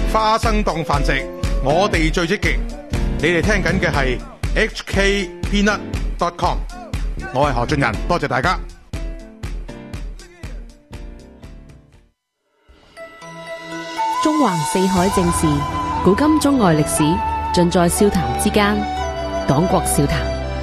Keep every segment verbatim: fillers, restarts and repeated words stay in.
花生檔繁殖，我哋最積極。你哋聽緊嘅係 H K Peanut dot com， 我係何俊仁，多謝大家。 中橫四海正事，古今中外歷史，盡在笑談之間。講國笑談。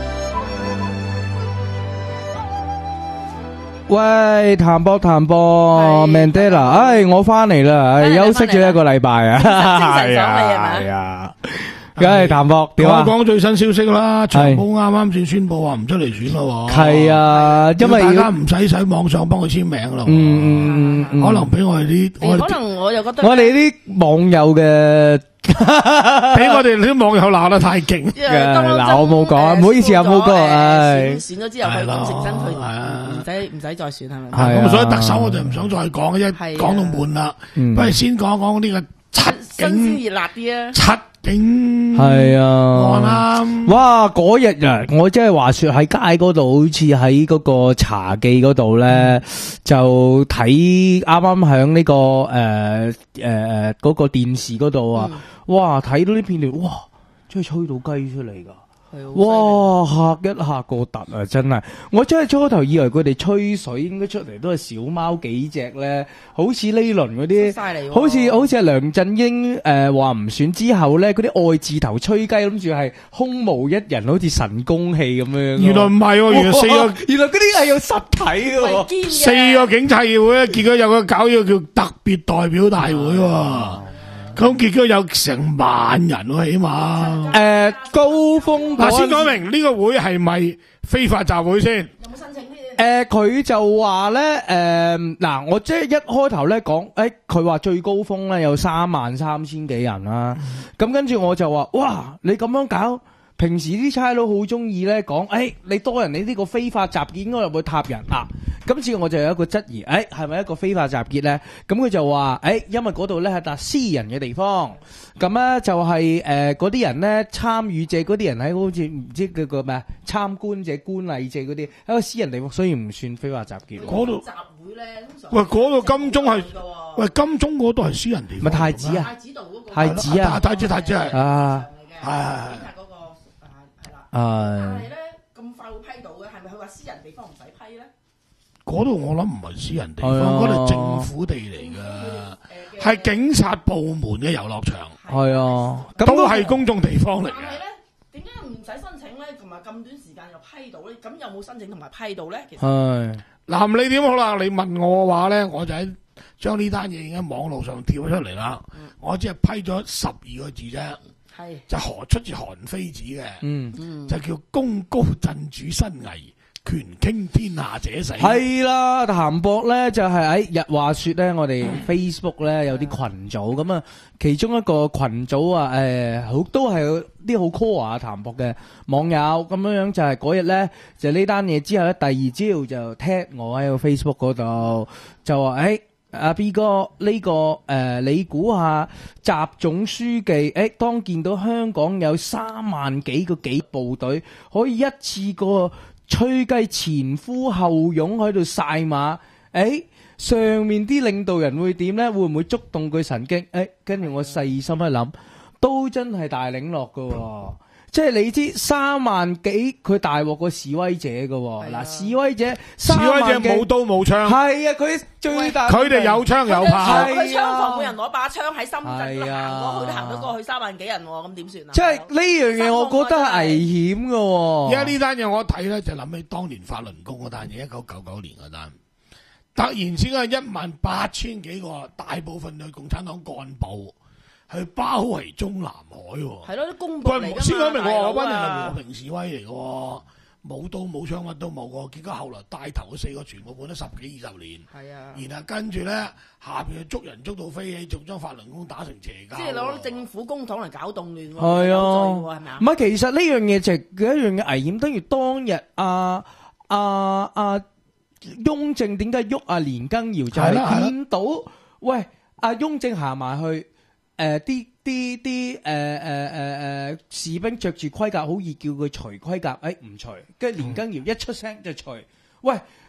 喂，譚博譚博 Mandela， 唉，我翻嚟啦，唉，休息咗一個禮拜啊，係啊，係啊，梗係譚博點啊？ 講講最新消息啦，長毛啱啱先宣布話唔出嚟選咯， 係啊，因為大家唔使喺網上幫佢簽名啦， 嗯嗯， 可能俾我哋啲， 可能我又覺得我哋啲網友嘅。 俾我哋啲網友鬧得太勁嘅， 嗱我冇講，唔好意思啊，冇講，唉， 選咗之後佢咁成身佢唔使唔使再選係咪？ 係咁，所以特首我就唔想再講，因為講到悶啦，不如先講講呢個七警新鮮熱辣啲啊， 七警係啊， 案啦， 哇嗰日啊，我真係話說喺街嗰度，好似喺嗰個茶記嗰度咧，就睇啱啱響呢個誒誒誒嗰個電視嗰度啊。哇！睇到呢片段，哇，真係吹到雞出嚟噶！哇，嚇一嚇個突啊！真係，我真係初頭以為佢哋吹水應該出嚟都係小貓幾隻咧，好似呢輪嗰啲，好似好似係梁振英誒話唔選之後咧，嗰啲愛字頭吹雞，諗住係空無一人，好似神功戲咁樣。 原來唔係喎，原來四個， 原來嗰啲係有實體嘅， 四個警察議會咧，結果有個搞咗叫特別代表大會喎。咁結果有成萬人喎，起碼。 誒，高峰。 嗱，先講明呢個會係咪非法集會先？ 有冇申請呢？ 誒，佢就話咧，誒，嗱，我即係一開頭咧講，誒，佢話最高峰咧有三萬三千幾人啦。咁跟住我就話，哇，你咁樣搞，平時啲差佬好中意咧講，誒，你多人，你呢個非法集結應該入去塔人啊。今次我就有一個質疑，誒係咪一個非法集結咧？咁佢就話，誒因為嗰度咧係笪私人嘅地方，咁咧就係誒嗰啲人咧參與者嗰啲人喺好似唔知叫個咩參觀者、觀禮者嗰啲喺個私人地方，所以唔算非法集結。 嗰度集會咧，通常喂嗰度金鐘係喂金鐘嗰度係私人地方， 咪太子啊？ 太子道嗰個太子啊？ 太子太子係啊， 係嗰個係啦。 但係咧咁快會批到嘅，係咪佢話私人地方唔使批咧？ 嗰度我諗唔係私人地方，嗰度係政府地嚟噶，係警察部門嘅遊樂場。 係啊， 都係公眾地方嚟嘅。 但係咧，點解唔使申請咧？同埋咁短時間又批到咧？咁有冇申請同埋批到咧？其實係嗱，你點好啦？你問我嘅話咧，我就喺將呢單嘢已經喺網絡上跳咗出嚟啦。我只係批咗十二個字啫， 係就何出自韓非子嘅， 嗯， 就叫功高震主身危。權傾天下者死係啦，譚博咧就係喺日話說咧，我哋 Facebook 咧有啲群組咁啊，其中一個群組啊，誒好都係有啲好 core 啊譚博嘅網友咁樣樣，就係嗰日咧就呢單嘢之後咧，第二朝就踢我喺個 Facebook 嗰度就話誒阿 B 哥呢個誒你估下習總書記誒當見到香港有三萬幾個幾部隊可以一次過吹雞前呼後擁喺度晒馬，誒，上面啲領導人會點呢？會唔會觸動佢神經？誒，跟住我細心一諗，都真係大領落噶，即係你知三萬幾佢大鑊過示威者噶，嗱示威者示威者冇刀冇槍， 係啊，佢最大佢哋有槍有炮， 佢槍房每人攞把槍喺深圳行過去都行得過去三萬幾人，咁點算啊？ 即係呢樣嘢，我覺得係危險噶。 而家呢單嘢我睇咧就諗起當年法輪功嗰單嘢，一九九九年嗰單，突然之間一萬八千幾個，大部分嘅共產黨幹部去包圍中南海， 係咯，啲公佈嚟㗎嘛。 先講明我嗰班人係和平示威嚟嘅，冇刀冇槍乜都冇嘅，結果後來帶頭嗰四個全部判咗十幾二十年。係啊，然後跟住咧下邊捉人捉到飛起，仲將法輪功打成邪教。即係攞政府公帑嚟搞動亂喎。係啊，係咪啊？ 唔係，其實呢樣嘢就係一樣嘅危險。等於當日阿阿阿雍正點解喐阿連根堯就係見到喂阿雍正行埋去。誒，啲啲啲誒誒誒誒士兵着住盔甲，好易叫佢除盔甲，誒唔除，跟住連根堯一出聲就除。喂，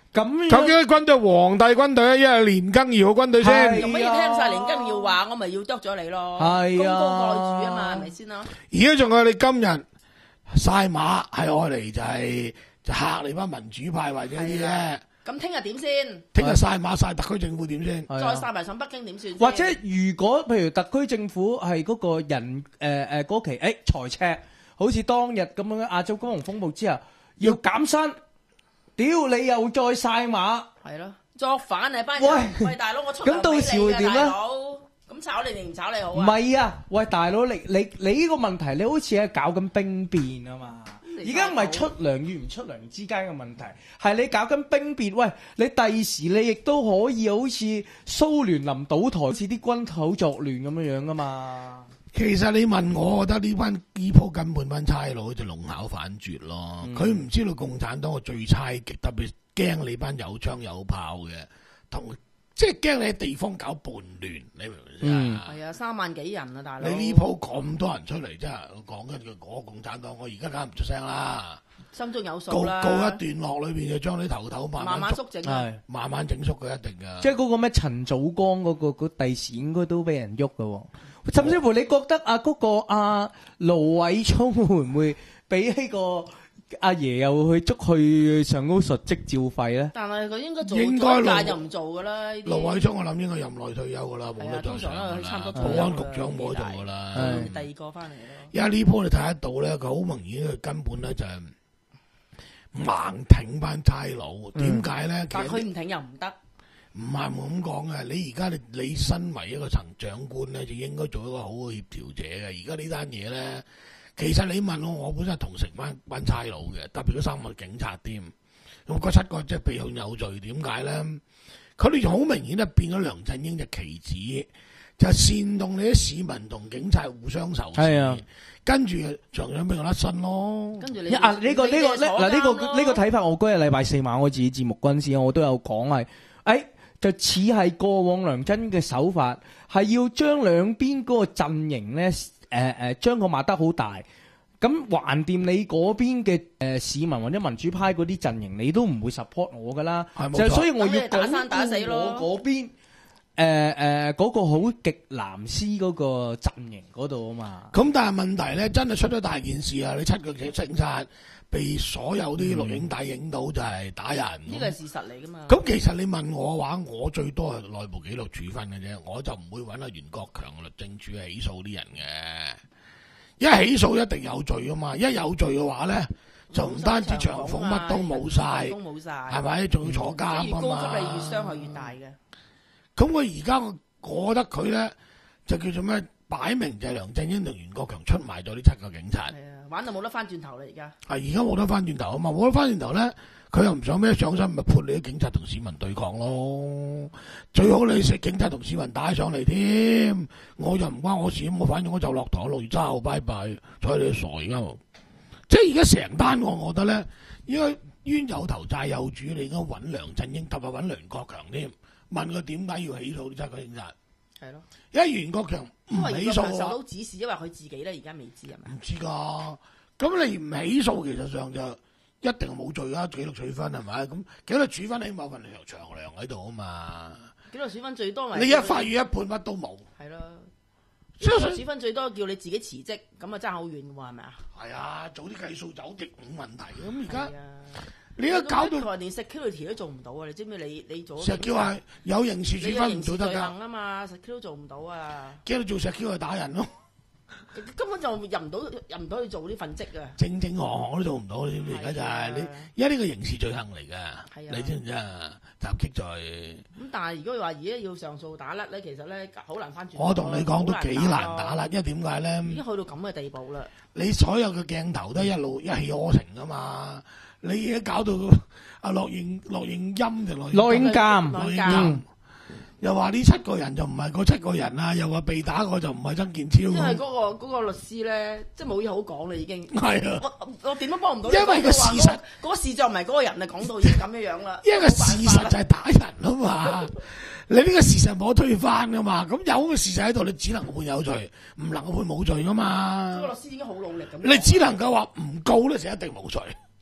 咁究竟啲軍隊係皇帝軍隊啊，一係年羹堯嘅軍隊先？ 係咁要聽晒連根要話，我咪要剁咗你咯。 係啊功高蓋主啊嘛，係咪先咯？ 而家仲有你今日晒馬係愛嚟就係就嚇你班民主派或者啲啫。 咁聽日點先？ 聽日晒馬晒特區政府點先？ 係啊再晒埋上北京點算先？ 或者如果譬如特區政府係嗰個人誒誒嗰期誒財赤，好似當日咁樣亞洲金融風暴之後要減薪，屌你又再晒馬， 係咯，作反啊班人！ 喂喂大佬，我出咁到時會點咧？ 大佬，咁炒你定唔炒你好唔啊？ 係啊，喂大佬，你你你呢個問題，你好似係搞緊兵變啊嘛。而家唔係出糧與唔出糧之間嘅問題，係你搞緊兵變。喂，你第時你亦都可以好似蘇聯臨倒台，似啲軍頭作亂咁樣樣噶嘛。 其實你問我，我覺得呢班呢鋪根本班差佬就龍考反絕咯。佢唔、嗯、知道共產黨嘅最差極，特別驚你班有槍有炮嘅，同即係驚你喺地方搞叛亂，你明唔明先？ 係啊，三萬幾人啊，大佬！ 你呢鋪咁多人出嚟，真係講緊佢嗰個共產黨，我而家梗係唔出聲啦。 心中有數告啦。 告一段落裏邊就將你頭頭慢慢慢縮整啊， 慢慢整縮佢一定噶。 即係嗰個咩陳祖光嗰、嗰個嗰第時應該都俾人喐噶喎。甚至乎你覺得啊嗰、嗰個阿盧偉聰會唔會俾呢個阿爺又去捉去上高述職照肺咧？ 但係佢應該做應該咗屆就唔做噶啦。 盧偉聰我諗應該任內退休噶啦，冇得再上噶啦。保安局長冇得做噶啦， 第二個翻嚟咯。 因為呢鋪你睇得到咧，佢好明顯佢根本咧就係盲挺班差佬。點解咧？ 但佢唔挺又唔得。 唔係咁講嘅，你而家你你身為一個行長官咧，就應該做一個好嘅協調者嘅。而家呢單嘢咧，其實你問我，我本身係同情班班差佬嘅，特別嗰三個警察添。咁嗰七個即係被控有罪，點解咧？佢哋好明顯咧變咗梁振英隻棋子，就係煽動你啲市民同警察互相仇視。係啊，跟住長長俾我甩身咯。跟住你啊呢、呢個呢、呢個呢嗱呢個呢個睇法，我嗰日禮拜四晚我自己節目嗰陣時，我都有講係，誒、哎。就似係過往梁振英嘅手法，係要將兩邊嗰個陣營咧，誒、呃、誒，將佢抹得好大。咁橫掂你嗰邊嘅誒市民或者民主派嗰啲陣營，你都唔會 support 我噶啦。就所以我要打生打死咯。 我嗰邊誒誒嗰個好極藍絲嗰個陣營嗰度啊嘛。 咁但係問題咧，真係出咗大件事啊！你七個警察被所有啲錄影帶影到就係打人， 呢個係事實嚟噶嘛？ 咁其實你問我嘅話，我最多係內部紀錄處分嘅啫，我就唔會揾阿袁國強律政處起訴啲人嘅。一起訴一定有罪噶嘛，一有罪嘅話咧，就唔單止長俸乜都冇晒， 都冇晒， 係咪？仲要坐監啊嘛。 越高級你越傷害越大嘅。 咁我而家我覺得佢咧就叫做咩？擺明就係梁振英同袁國強出賣咗呢七個警察。係啊，玩到冇得翻轉頭啦而家。 係而家冇得翻轉頭啊嘛，冇得翻轉頭咧，佢又唔想咩上身，咪潑你啲警察同市民對抗咯。最好你食警察同市民打上嚟添，我就唔關我事，我反正我就落台六月三號拜拜，睬你傻而家。即係而家成單案，我覺得咧，應該冤有頭債有主，你應該揾梁振英，特別揾梁國強添，問佢點解要起訴呢七個警察。 係咯， 因為袁國強唔起訴受到指示，因為佢自己咧而家未知係咪？ 唔知噶，咁你唔起訴，其實上就一定冇罪啦，紀律處分係咪？咁紀律處分起碼份長糧喺度啊嘛。紀律處分最多咪你一法院一判乜都冇。係咯，紀律處分最多叫你自己辭職，咁啊爭好遠喎，係咪啊？係啊，早啲計數走極冇問題。咁而家你而家搞到連 security 都做唔到啊！你知唔知你你做？石 Q 係有刑事處分唔做得㗎啊嘛！石 Q 都做唔到啊！驚你做石 Q 係打人咯，根本就入唔到入唔到去做呢份職啊！正正行行都做唔到，你知唔知而家就係你，而家呢個刑事罪行嚟㗎，你知唔知啊？襲擊罪。咁但係如果話而家要上訴打甩咧，其實咧好難翻轉。我同你講都幾難打甩，因為點解咧？已經去到咁嘅地步啦！你所有嘅鏡頭都一路一氣呵成㗎嘛！你而家搞到阿樂應樂應陰定樂樂應監， 樂應監，又話呢七個人就唔係嗰七個人啊，又話被打個就唔係曾健超。因為嗰個嗰個律師咧，即係冇嘢好講啦，已經。係啊，我我點都幫唔到。因為個事實，嗰個事就唔係嗰個人啊，講到已經咁樣樣啦。因為個事實就係打人啊嘛，你呢個事實冇得推翻噶嘛，咁有個事實喺度，你只能判有罪，唔能夠判冇罪噶嘛。嗰個律師已經好努力咁。你只能夠話唔告咧，就一定冇罪。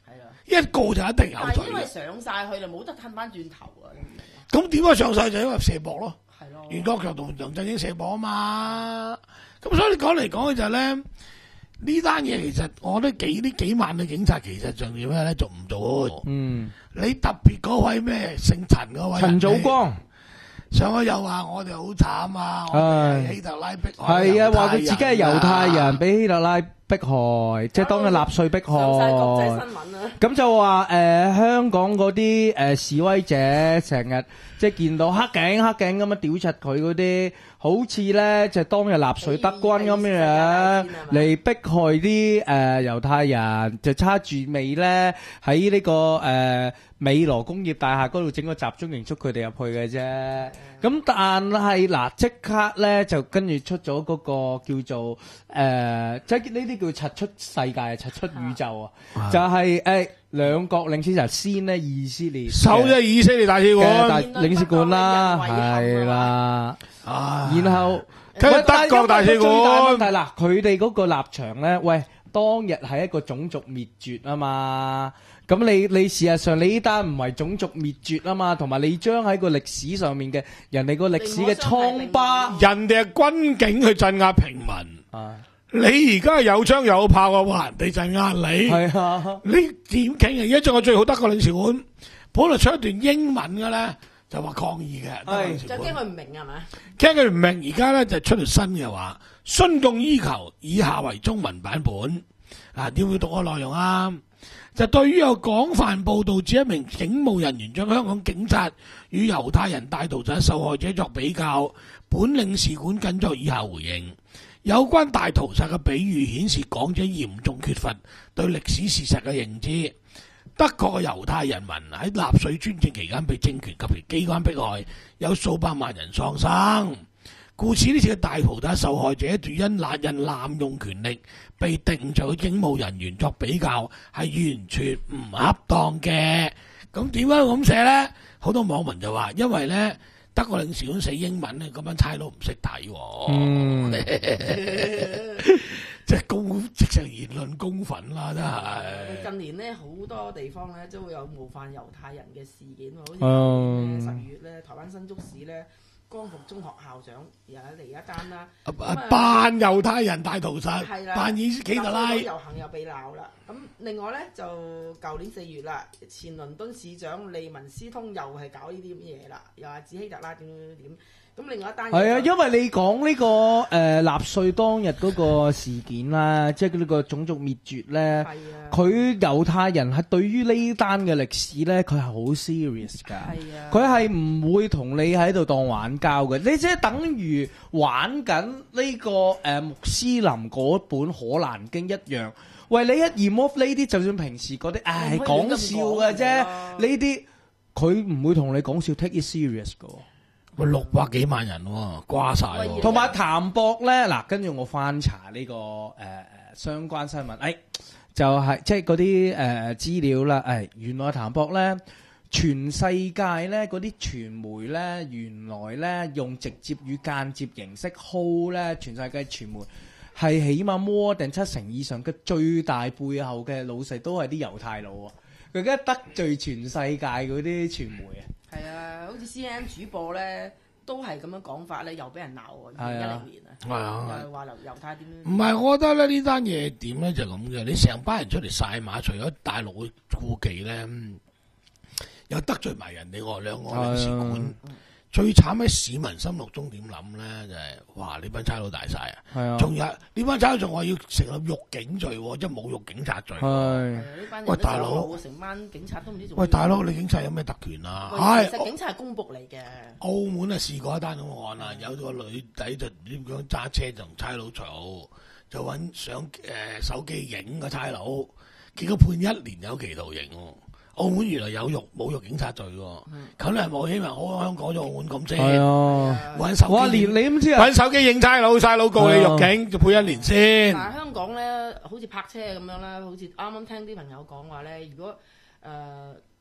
一告就一定有罪但係因為嘅。 上晒去就冇得褪翻轉頭啊！ 咁點解上晒就因為射博咯？ 係咯， 袁國強同梁振英射博啊嘛。咁所以你講嚟講去就係咧，呢單嘢其實我覺得幾呢幾萬嘅警察其實仲要咩咧？做唔做？ 嗯， 你特別嗰位咩姓陳嗰位陳祖光上去又話我哋好慘啊！我哋係希特拉迫害係啊，話佢自己係猶太人， 啊俾希特拉迫害，即係當日納粹迫上晒國際害。 新聞啊！ 咁就話誒、呃、香港嗰啲誒示威者成日即係見到黑警黑警咁樣屌柒佢嗰啲，好似咧就係、當日納粹德軍咁樣嚟迫害啲誒、呃、猶太人，就叉住尾咧喺呢個誒、呃、美羅工業大廈嗰度整個集中營捉佢哋入去嘅啫。咁但係嗱即刻咧就跟住出咗嗰個叫做誒、呃、即係呢啲叫柒出世界柒出宇宙啊，就係、是、誒。欸兩國領事就先呢以色列守咗以色列大使嘅大館， 領事館啦，係啦，然後跟住德國大使館。 最大問題嗱，佢哋嗰個立場咧，喂，當日係一個種族滅絕啊嘛，咁你你事實上你呢單唔係種族滅絕啊嘛，同埋你將喺個歷史上面嘅人哋個歷史嘅瘡疤， 人哋係軍警去鎮壓平民。 啊你而家有槍有炮嘅話，人哋鎮壓你， 係啊， 你點傾啊？而家仲有最好德國領事館，本來出一段英文嘅咧，就話抗議嘅，德國領事就館驚佢唔明係咪？ 驚佢唔明，而家咧就出條新嘅話，詢供要求以下為中文版本。嗱，點會讀個內容啊？就對於有廣泛報導指一名警務人員將香港警察與猶太人大屠殺受害者作比較，本領事館僅作以下回應。有關大屠殺嘅比喻顯示講者嚴重缺乏對歷史事實嘅認知。德國嘅猶太人民喺納粹專政期間被政權及其機關迫害，有數百萬人喪生。故此呢次嘅大屠殺受害者斷因那人濫用權力被定罪嘅警務人員作比較，係完全唔恰當嘅。咁點解咁寫呢？好多網民就話，因為呢德國領事館寫英文咧，咁樣差佬唔識睇， 嗯， 即係公直情言論公憤啦，真係。 近年咧好多地方咧都會有冒犯猶太人嘅事件喎，好似嗯十月咧台灣新竹市咧光復中學校長又嚟一單啦， 扮猶太人大屠殺， 係啦， 扮以希特拉遊行又被鬧啦。咁另外咧就舊年四月啦，前倫敦市長利文斯通又係搞呢啲咁嘢啦，又話指希特拉點點點。咁另外一單係啊，因為你講呢、這個誒納粹當日嗰個事件啦，即係呢個種族滅絕咧，佢猶太人係對於呢單嘅歷史咧，佢係好 serious 㗎。係啊，佢係唔會同你喺度當玩交嘅，你即係等於玩緊呢、這個誒、呃、穆斯林嗰本《可蘭經》一樣。喂，你一 remove 呢啲，就算平時嗰啲，唉講笑嘅啫，呢啲佢唔會同你講笑 take it serious 㗎。 喂，六百幾萬人喎，瓜晒喎。 同埋譚博咧，嗱，跟住我翻查呢、這個誒誒、呃、相關新聞，誒、哎、就係、是、即係嗰啲誒資料啦。誒、哎、原來譚博咧，全世界咧嗰啲傳媒咧，原來咧用直接與間接形式 hold 咧，全世界傳媒係起碼 more 定七成以上嘅最大背後嘅老細都係啲猶太佬啊！佢而家得罪全世界嗰啲傳媒啊！ 係啊，好似 C N N 主播咧，都係咁樣講法咧，又俾人鬧喎。二零一零年啊， 係啊， 又係話猶猶太點樣？ 唔係，我覺得咧呢單嘢點咧就咁嘅。你成班人出嚟晒馬，除咗大陸嘅顧忌咧，又得罪埋人哋喎兩個領事館。最慘喺市民心目中點諗咧？就係、是、哇！呢班差佬大晒啊！係啊！仲有呢班差佬仲話要成立辱警罪，即係侮辱警察罪。係。喂，大佬， 成班警察都唔知做。 喂，大佬，你警察有咩特權啊？ 係。其實警察係公僕嚟嘅。 澳門啊，試過一單咁嘅案啊，有個女仔就點樣揸車就同差佬嘈，就揾相誒、呃、手機影個差佬，結果判一年有期徒刑喎。澳門原來有辱侮辱警察罪喎，咁你係冇希望好香港咗澳門咁啫。係啊，揾手機，哇！連你唔知啊，揾手機影差佬，差佬告你辱警，就判一年先。 但係香港咧，好似泊車咁樣啦，好似啱啱聽啲朋友講話咧，如果誒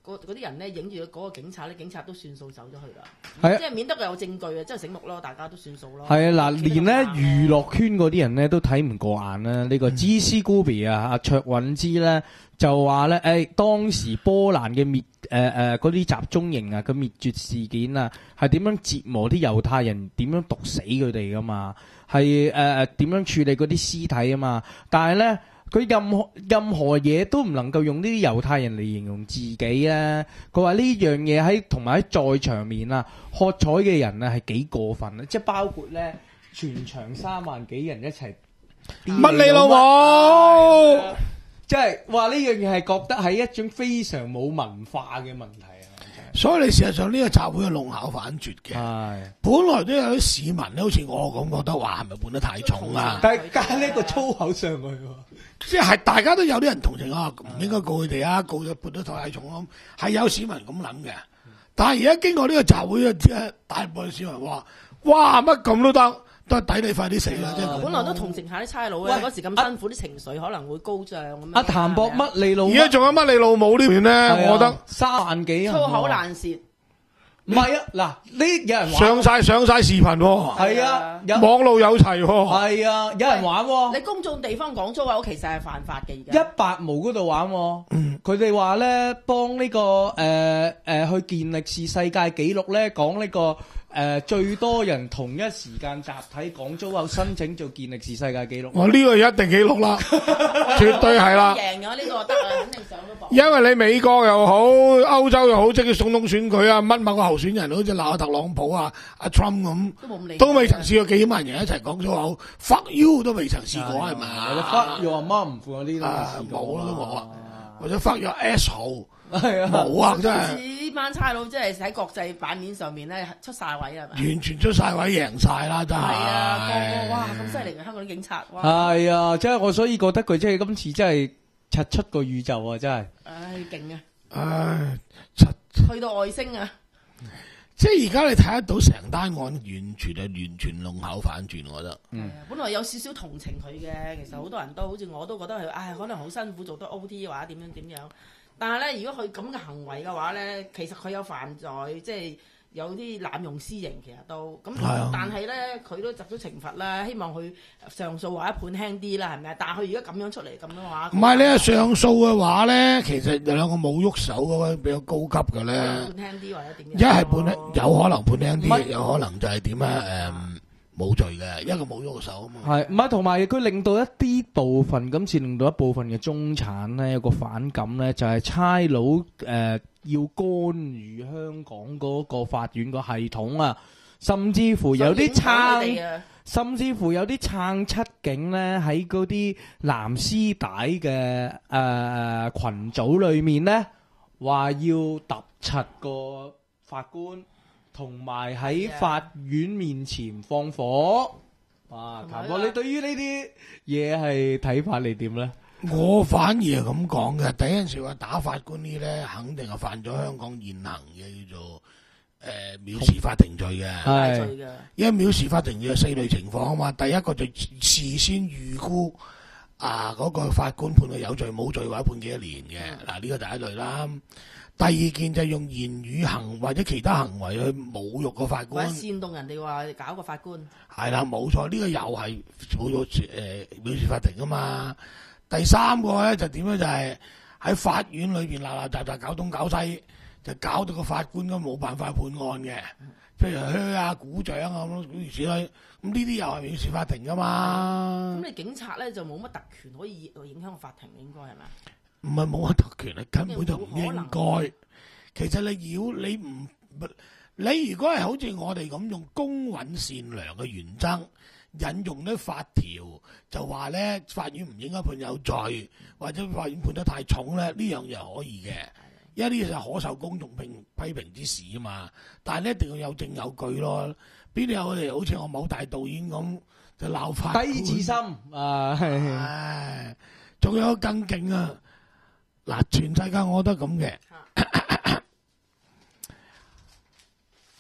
嗰嗰啲人咧影住嗰個警察咧，警察都算數走咗去啦。 係啊即係免得佢有證據啊，即係醒目咯，大家都算數咯。 係啊，嗱，連咧娛樂圈嗰啲人咧都睇唔過眼啦。呢、這個 G C Gubi 啊，阿卓韻芝咧就話咧，誒、哎、當時波蘭嘅滅誒誒嗰啲集中營啊，個滅絕事件啊，係點樣折磨啲猶太人，點樣毒死佢哋噶嘛？係誒誒點樣處理嗰啲屍體啊嘛？但係咧。佢任何任何嘢都唔能夠用呢啲猶太人嚟形容自己啊！佢話呢樣嘢喺同埋喺在場面啊，喝彩嘅人啊係幾過分啊！即係包括咧，全場三萬幾人一齊乜你老母！ 即係話呢樣嘢係覺得係一種非常冇文化嘅問題啊！ 所以你事實上呢個集會係弄巧反拙嘅。係，本來都有啲市民咧，好似我咁覺得，話係咪判得太重啊？ 但係加呢個粗口上去喎。 即係大家都有啲人同情啊，唔應該告佢哋啊，告咗判得太重咯，係有市民咁諗嘅。但係而家經過呢個集會啊，大部分市民話：哇，乜咁都得，都係抵你快啲死啦！即係本來都同情下啲差佬嘅，嗰時咁辛苦，啲情緒可能會高漲咁。 阿譚博乜你老？ 而家仲有乜你老母呢邊咧？我覺得三萬幾粗口爛舌。 唔係啊，嗱，呢有人玩上晒上晒視頻喎， 係啊， 網路有齊喎， 係啊，有人玩喎。 你公眾地方講粗口其實係犯法嘅，而家一百毛嗰度玩喎， 嗯， 佢哋話咧幫呢個誒誒去健力士世界紀錄咧講呢個誒最多人同一時間集體講粗口申請做健力士世界紀錄。 我呢個一定紀錄啦，絕對係啦。 贏咗呢個得啊，肯定上到榜。 因為你美國又好，歐洲又好，即係總統選舉啊，乜某個候選人好似鬧阿特朗普啊、阿 Trump 咁，都未曾試過幾萬人一齊講粗口 ，fuck you 都未曾試過係咪？ 或者 fuck you 阿媽唔負嗰啲都冇啦，都冇啦。或者 fuck you asshole 係啊， 冇啊，真係。 呢班差佬真係喺國際版面上面咧出晒位係咪？ 完全出晒位，贏晒啦，真係。 係啊，個個哇咁犀利嘅香港啲警察。 係啊，即係我所以覺得佢即係今次真係拆出個宇宙啊，真係。 唉，勁啊！ 唉， 去到外星啊！ 即係而家你睇得到成單案，完全係完全弄巧反拙，我覺得。 嗯。本來有少少同情佢嘅，其實好多人都好似我都覺得佢，唉，可能好辛苦做得 O T 或者點樣點樣。但係咧，如果佢咁嘅行為嘅話咧，其實佢有犯罪，即係有啲濫用私刑，其實都咁。 係但係咧，佢都執咗懲罰啦，希望佢上訴或者判輕啲啦，係咪啊？但係佢而家咁樣出嚟咁樣話， 唔係你係上訴嘅話咧，其實有兩個冇喐手嗰個比較高級嘅咧， 判輕啲或者點樣？ 一係判輕，有可能判輕啲，有可能就係點啊？誒。冇罪嘅，一個冇咗個手啊嘛。係， 唔係同埋佢令到一啲部分，今次令到一部分嘅中產咧有個反感咧，就係差佬誒要干預香港嗰個法院個系統啊，甚至乎有啲撐，甚至乎有啲撐七警咧喺嗰啲藍絲帶嘅誒羣組裏面咧，話要揼柒個法官。同埋喺法院面前放火，啊！譚博，你對於呢啲嘢係睇法你點咧？ 我反而係咁講嘅，第一陣時話打法官呢咧，肯定係犯咗香港現行嘅叫做誒藐視法庭罪嘅，係，因為藐視法庭有四類情況啊嘛。第一個就事先預估啊嗰個法官判佢有罪冇罪或者判幾多年嘅，嗱呢個第一類啦。第二件就係用言語行或者其他行為去侮辱個法官， 煽動人哋話搞個法官。係啦，冇錯，呢、這個又係侮辱誒藐視法庭噶嘛。第三個咧就點樣就係喺法院裏邊鬧鬧雜雜搞東搞西，就搞到個法官都冇辦法判案嘅，譬如噓啊、鼓掌啊咁諸如此類。咁呢啲又係藐視法庭噶嘛。 咁你警察咧就冇乜特權可以影響個法庭，應該係咪？ 唔係冇乜特權啊，根本就唔應該。其實你要你唔，你如果係好似我哋咁用公允善良嘅原則，引用啲法條，就話咧法院唔應該判有罪，或者法院判得太重咧，呢樣嘢可以嘅，因為呢就可受公眾評批評之事啊嘛。但係咧一定要有證有據咯，邊度有我哋好似我某大導演咁就鬧法官低智深啊， 唉，仲有更勁啊！嗱，全世界我覺得咁嘅，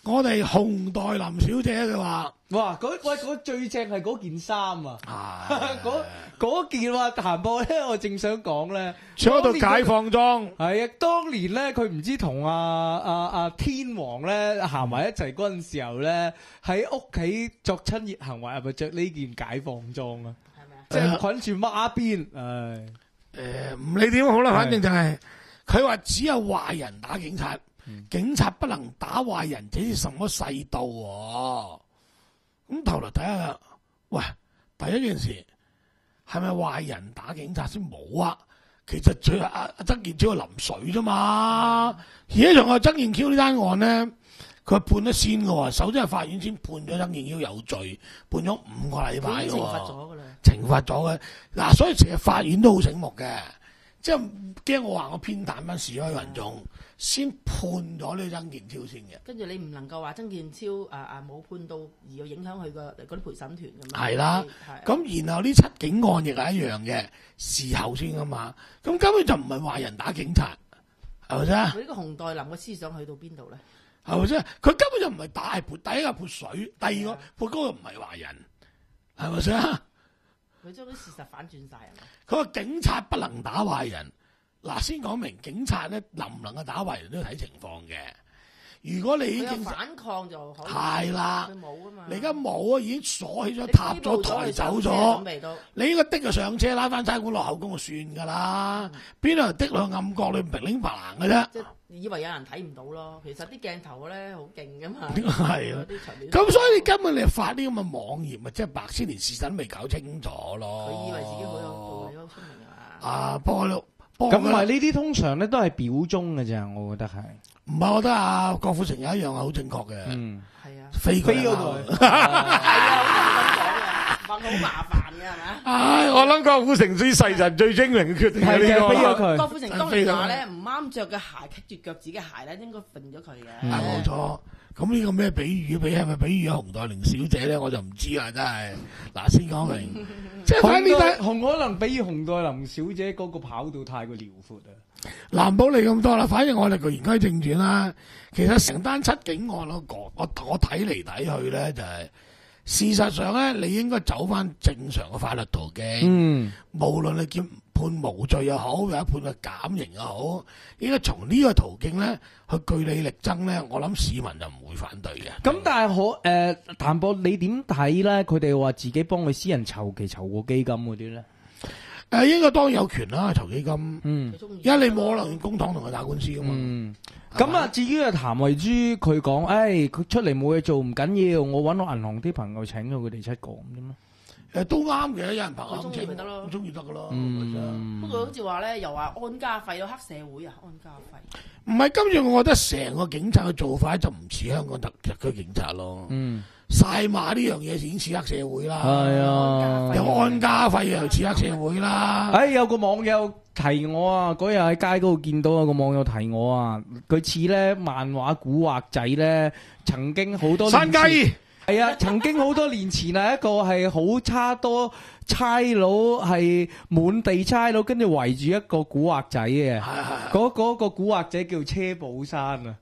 我哋洪代林小姐嘅話， 哇！嗰喂嗰最正係嗰件衫啊！ 係嗰嗰件話譚博咧，我正想講咧， 着到解放裝。 係啊！當年咧，佢唔知同阿阿阿天王咧行埋一齊嗰陣時候咧，喺屋企作親熱行為，係咪着呢件解放裝啊？ 係咪啊？ 即係捆住孖辮，唉。 誒唔理點好啦，反正就係佢話只有壞人打警察。警察不能打壞人，這是什麼世道喎？咁頭嚟睇下，喂，第一件事係咪壞人打警察先冇啊？其實最阿阿曾健超係淋水啫嘛。而家仲有曾健超呢單案咧，佢判得先嘅喎。首先係法院先判咗曾健超有罪，判咗五個禮拜嘅喎。 懲罰咗㗎啦， 懲罰咗嘅嗱，所以其實法院都好醒目嘅。即係驚我話我偏袒翻示威群眾，先判咗呢曾健超先嘅。 跟住你唔能夠話曾健超啊啊冇判到，而又影響佢個嗰啲陪審團咁樣。 係啦，咁然後呢七警案亦係一樣嘅，事後先噶嘛。咁根本就唔係壞人打警察，係咪先？ 佢呢個洪代林嘅思想去到邊度咧？ 係咪先？佢根本就唔係打係潑，第一個潑水，第二個潑嗰個唔係壞人，係咪先？ 佢將啲事實反轉晒係咪？ 佢話警察不能打壞人，嗱先講明警察咧能唔能夠打壞人都要睇情況嘅。如果你已經反抗就可以係啦， 佢冇啊嘛。 你而家冇啊，已經鎖起咗、踏咗、抬走咗，你應該的就上車拉翻差館落口供就算㗎啦。邊度人的落暗角你明明白嘅啫？ 即係以為有人睇唔到咯，其實啲鏡頭咧好勁㗎嘛。 係啊，咁所以你根本你發啲咁嘅網頁咪即係白痴，連事實都未搞清楚咯。 佢以為自己好有道理、好聰明啊嘛。 啊，不過咁唔係呢啲通常咧都係表忠嘅咋，我覺得係。 唔係，我覺得啊，郭富城有一樣係好正確嘅。 嗯， 係啊， 飛飛嗰度。 係啊，好多人咁講嘅，話好麻煩嘅係咪？ 唉，我諗郭富城最世人最精明嘅決定係呢個。 飛咗佢。 郭富城當年話咧唔啱着嘅鞋棘住腳趾嘅鞋咧，應該揈咗佢嘅。 係冇錯。咁呢個咩比喻？比係咪比喻洪代玲小姐咧？我就唔知啦，真係。嗱，先講明，即係睇呢單， 紅可能比喻洪代林小姐嗰個跑道太過遼闊啊。 嗱，唔好理咁多啦。反正我哋個言歸正傳啦。其實成單七警案我講，我我睇嚟睇去咧，就係、是、事實上咧，你應該走翻正常嘅法律途徑。嗯，無論你叫判無罪又好，或者判佢減刑又好，應該從呢個途徑咧去據理力爭咧，我諗市民就唔會反對嘅。 咁但係可誒，譚博你點睇咧？佢哋話自己幫佢私人籌期籌過基金嗰啲咧？ 誒、呃，應該當然有權啦，籌基金。嗯，因為你冇可能用公帑同佢打官司噶嘛。嗯， 咁啊，至於阿譚慧珠佢講，誒，佢出嚟冇嘢做唔緊要，我揾我銀行啲朋友請咗佢哋七個咁啫嘛。 誒，都啱嘅，有人朋友中意咪得咯， 中意得噶咯。 嗯，不過好似話咧，又話安家費咯，黑社會啊，安家費。 唔係，跟住我覺得成個警察嘅做法就唔似香港特特區警察咯。嗯。晒馬呢樣嘢已經似黑社會啦，係啊，有安家費又似黑社會啦。 誒，有個網友提我啊，嗰日喺街嗰度見到有個網友提我啊，佢似咧漫畫古惑仔咧，曾經好多年前山雞係啊，曾經好多年前啊，一個係好差多差佬，係滿地差佬，跟住圍住一個古惑仔嘅，嗰嗰個古惑仔叫車寶山啊，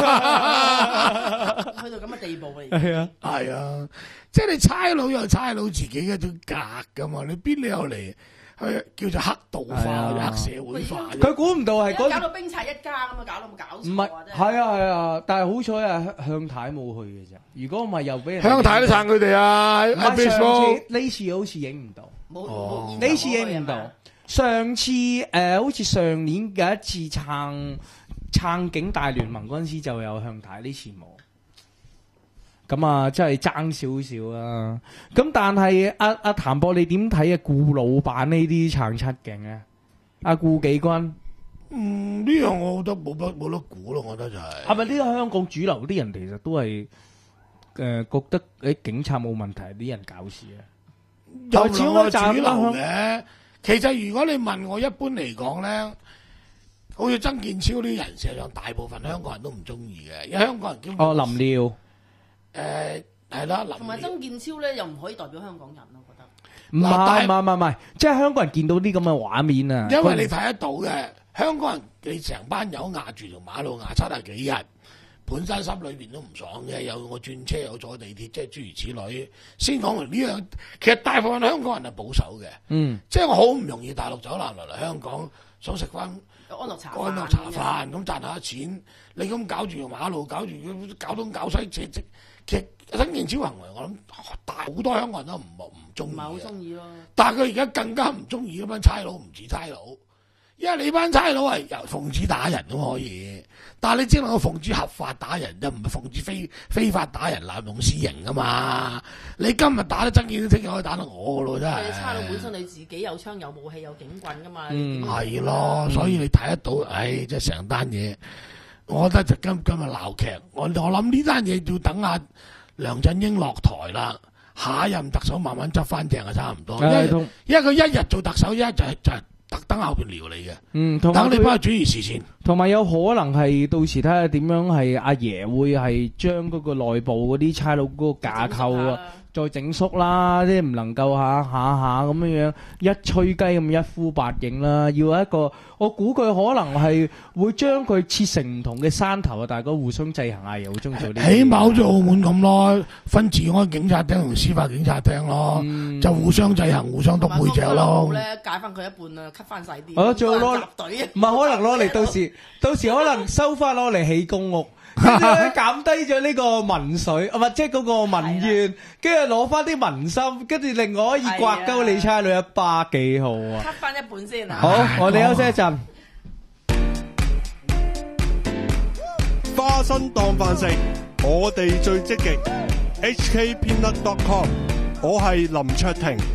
去到咁嘅地步嚟。 係啊， 係啊，即係你差佬有差佬自己嘅種格噶嘛，你邊你又嚟去叫做黑道化、啊、黑社會化？ 佢估唔到係嗰， 搞到兵賊一家咁啊，搞到冇搞錯。 唔係，係啊係啊，但係好彩啊，向太冇去嘅啫。如果唔係又俾人向太都撐佢哋啊！ 上次呢次好似影唔到， 冇冇呢次影唔到。上次誒、呃，好似上年有一次撐撐警大聯盟嗰陣時就有向太，呢次冇。咁啊，真係爭少少啊！咁但係阿阿譚博，你點睇啊？顧老闆呢啲撐七警啊？阿顧紀軍， 嗯，呢樣我覺得冇得冇得估咯，我覺得就係係咪呢個香港主流啲人其實都係誒、呃、覺得誒警察冇問題，啲人搞事啊？ 又兩個主流嘅。其實如果你問我，一般嚟講咧，好似曾健超呢啲人，事實上大部分香港人都唔中意嘅，因為香港人叫哦林廖。 誒係啦， 同埋曾健超咧又唔可以代表香港人咯，我覺得。 唔係唔係唔係，即係香港人見到啲咁嘅畫面啊！ 因為你睇得到嘅，香港人你成班友壓住條馬路壓七啊幾日， 本身心裏邊都唔爽嘅，有我轉車有坐地鐵，即係諸如此類。先講完呢樣，其實大部分香港人係保守嘅， 嗯， 即係我好唔容易大陸走難嚟嚟香港，想食翻安樂茶安樂茶飯咁賺下錢，你咁搞住馬路，搞住搞東搞西，即即其實新型超行為，我諗大好多香港人都唔唔中意， 唔係好中意咯。 但係佢而家更加唔中意嗰班差佬，唔似差佬。因為你班差佬係由奉旨打人都可以，但係你只能夠奉旨合法打人，就唔係奉旨非非法打人濫用私刑噶嘛。你今日打得曾健，聽日可以打得我噶咯，真係。 你差佬本身你自己有槍有武器有警棍噶嘛， 嗯係咯，所以你睇得到，唉，即係成單嘢，我覺得就今今日鬧劇，我我諗呢單嘢要等下梁振英落台啦，下一任特首慢慢執翻正就差唔多，因為因為佢一日做特首，一日就係就係。特登後邊撩你嘅， 嗯，等你幫佢轉移視線， 同埋有可能係到時睇下點樣係阿爺會係將嗰個內部嗰啲差佬嗰個架構啊，再整縮啦，即係唔能夠下下下咁樣樣一吹雞咁一呼百應啦，要一個我估佢可能係會將佢切成唔同嘅山頭啊，大家互相制衡，阿爺好中意做呢啲。 起碼好似澳門咁咯，分治安警察廳同司法警察廳咯，嗯、就互相制衡、互相督背脊咯。 咧解翻佢一半啊，cut 翻細啲。 我做攞隊， 唔係可能攞嚟到時，到時可能收翻攞嚟起公屋。跟住咧減低咗呢個民粹，啊唔係即係嗰個民怨，跟住攞翻啲民心，跟住另外可以刮鳩你差女一巴，幾好啊！ cut 翻一半先啊！ 好，我哋休息一陣。 花生當飯食，我哋最積極。H K Peanut dot com， 我係林卓廷。